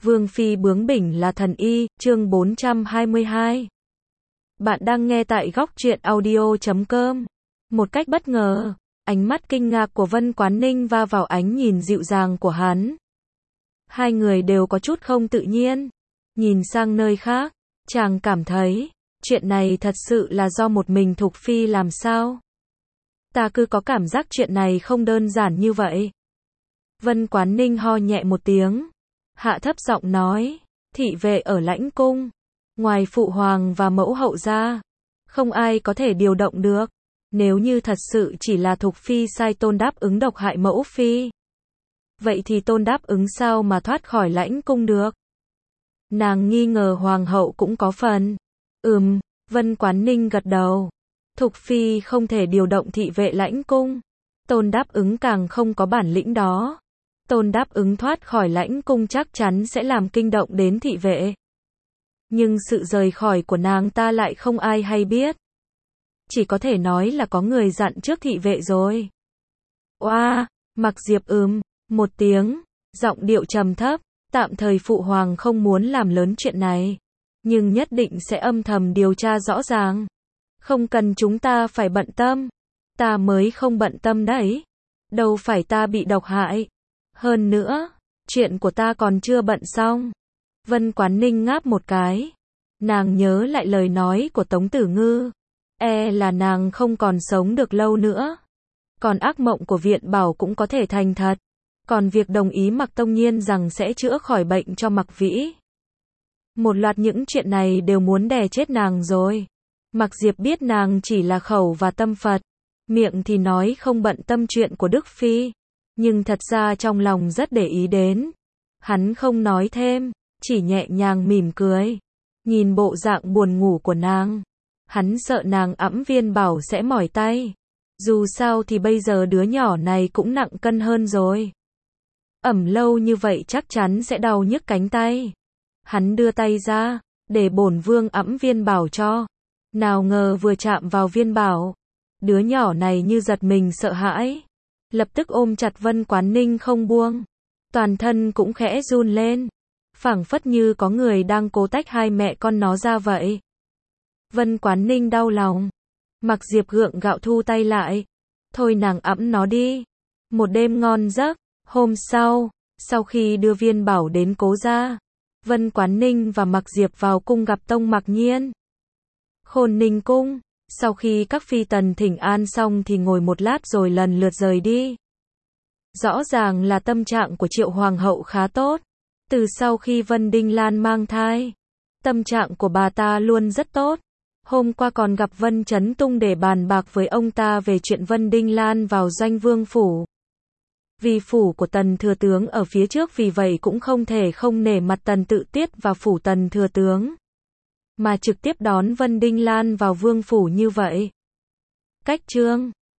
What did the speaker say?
Vương phi bướng bỉnh là thần y, chương 422. Bạn đang nghe tại góc truyện audio.com. Một cách bất ngờ, ánh mắt kinh ngạc của Vân Quán Ninh va vào ánh nhìn dịu dàng của hắn. Hai người đều có chút không tự nhiên. Nhìn sang nơi khác, chàng cảm thấy, chuyện này thật sự là do một mình Thục Phi làm sao? Ta cứ có cảm giác chuyện này không đơn giản như vậy. Vân Quán Ninh ho nhẹ một tiếng, hạ thấp giọng nói, thị vệ ở lãnh cung, ngoài phụ hoàng và mẫu hậu ra, không ai có thể điều động được. Nếu như thật sự chỉ là Thục Phi sai Tôn đáp ứng độc hại mẫu phi, vậy thì Tôn đáp ứng sao mà thoát khỏi lãnh cung được? Nàng nghi ngờ hoàng hậu cũng có phần. Vân Quán Ninh gật đầu. Thục Phi không thể điều động thị vệ lãnh cung. Tôn đáp ứng càng không có bản lĩnh đó. Tôn đáp ứng thoát khỏi lãnh cung chắc chắn sẽ làm kinh động đến thị vệ. Nhưng sự rời khỏi của nàng ta lại không ai hay biết. Chỉ có thể nói là có người dặn trước thị vệ rồi. Oa, Mặc Diệp một tiếng, giọng điệu trầm thấp, tạm thời phụ hoàng không muốn làm lớn chuyện này, nhưng nhất định sẽ âm thầm điều tra rõ ràng. Không cần chúng ta phải bận tâm. Ta mới không bận tâm đấy. Đâu phải ta bị độc hại. Hơn nữa, chuyện của ta còn chưa bận xong. Vân Quán Ninh ngáp một cái. Nàng nhớ lại lời nói của Tống Tử Ngư. Là nàng không còn sống được lâu nữa. Còn ác mộng của Viện Bảo cũng có thể thành thật. Còn việc đồng ý Mặc Tông Nhiên rằng sẽ chữa khỏi bệnh cho Mặc Vĩ. Một loạt những chuyện này đều muốn đè chết nàng rồi. Mặc Diệp biết nàng chỉ là khẩu và tâm Phật. Miệng thì nói không bận tâm chuyện của Đức Phi. Nhưng thật ra trong lòng rất để ý đến. Hắn không nói thêm, chỉ nhẹ nhàng mỉm cười. Nhìn bộ dạng buồn ngủ của nàng. Hắn sợ nàng ẵm Viên Bảo sẽ mỏi tay. Dù sao thì bây giờ đứa nhỏ này cũng nặng cân hơn rồi. Ẩm lâu như vậy chắc chắn sẽ đau nhức cánh tay. Hắn đưa tay ra, để bổn vương ẵm Viên Bảo cho. Nào ngờ vừa chạm vào Viên Bảo, đứa nhỏ này như giật mình sợ hãi. Lập tức ôm chặt Vân Quán Ninh không buông. Toàn thân cũng khẽ run lên. Phảng phất như có người đang cố tách hai mẹ con nó ra vậy. Vân Quán Ninh đau lòng. Mặc Diệp gượng gạo thu tay lại. Thôi nàng ẵm nó đi. Một đêm ngon giấc. Hôm sau khi đưa Viên Bảo đến cố gia, Vân Quán Ninh và Mặc Diệp vào cung gặp Tông Mặc Nhiên. Khôn Ninh cung, sau khi các phi tần thỉnh an xong thì ngồi một lát rồi lần lượt rời đi. Rõ ràng là tâm trạng của Triệu Hoàng hậu khá tốt. Từ sau khi Vân Đinh Lan mang thai, tâm trạng của bà ta luôn rất tốt. Hôm qua còn gặp Vân Chấn Tung để bàn bạc với ông ta về chuyện Vân Đinh Lan vào Doanh Vương phủ. Vì phủ của Tần Thừa Tướng ở phía trước, vì vậy cũng không thể không nể mặt Tần Tự Tiết và phủ Tần Thừa Tướng, mà trực tiếp đón Vân Đinh Lan vào Vương phủ như vậy. Cách chương